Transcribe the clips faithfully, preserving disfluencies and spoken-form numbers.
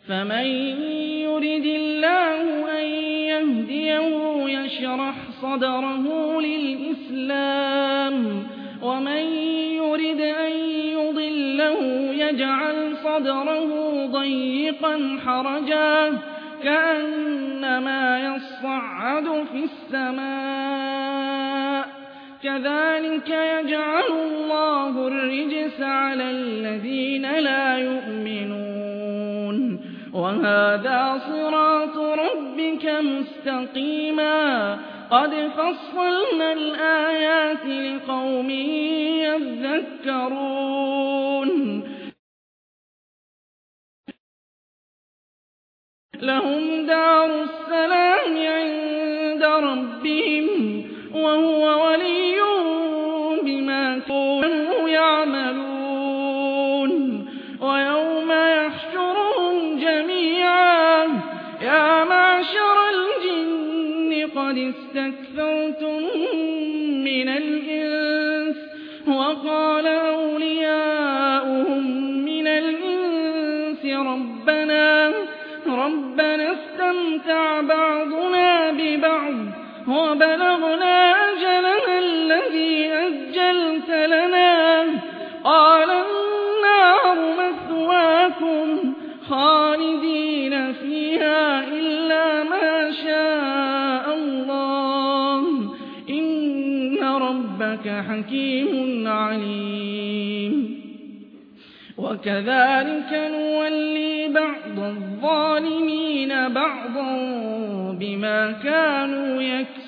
فمن يرد الله أن يهديه يشرح صدره للإسلام ومن يرد أن يضله يجعل صدره ضيقا حرجا كأنما يصعد في السماء كذلك يجعل الله الرجس على الذين لا يؤمنون وهذا صراط ربك مستقيما قد فصلنا الآيات لقوم يذكرون لهم دار السلام عند ربهم وهو ولي بما كانوا يعملون ويوم يحشرهم جميعا يا معشر الجن قد استكثرتم من الإنس وقال أولياؤهم من الإنس ربنا ربنا استمتع بعضنا ببعض وبلغنا أجلنا الذي أجلت لنا قال النار مثواكم خالدين فيها إلا ما شاء الله إن ربك حكيم عليم وكذلك نولي بعض الظالمين بعضا بما كانوا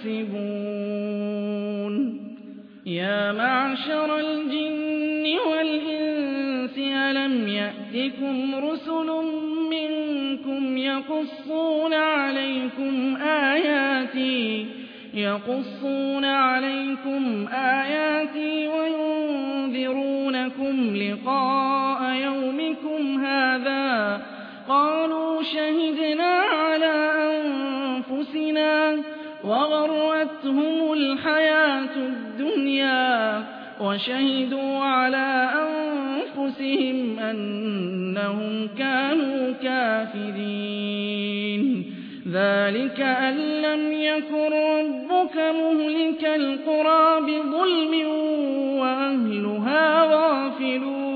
يكسبون يا معشر الجن والإنس ألم يأتكم رسل منكم يقصون عليكم آياتي يقصون عليكم آياتي وينذرونكم لقاء يومكم هذا قالوا شهدنا على أنفسنا وغرتهم الحياة الدنيا وشهدوا على أنفسهم أنهم كانوا كافرين ذلك أن لم يكن ربك مهلك القرى بظلم وأهلها غافلون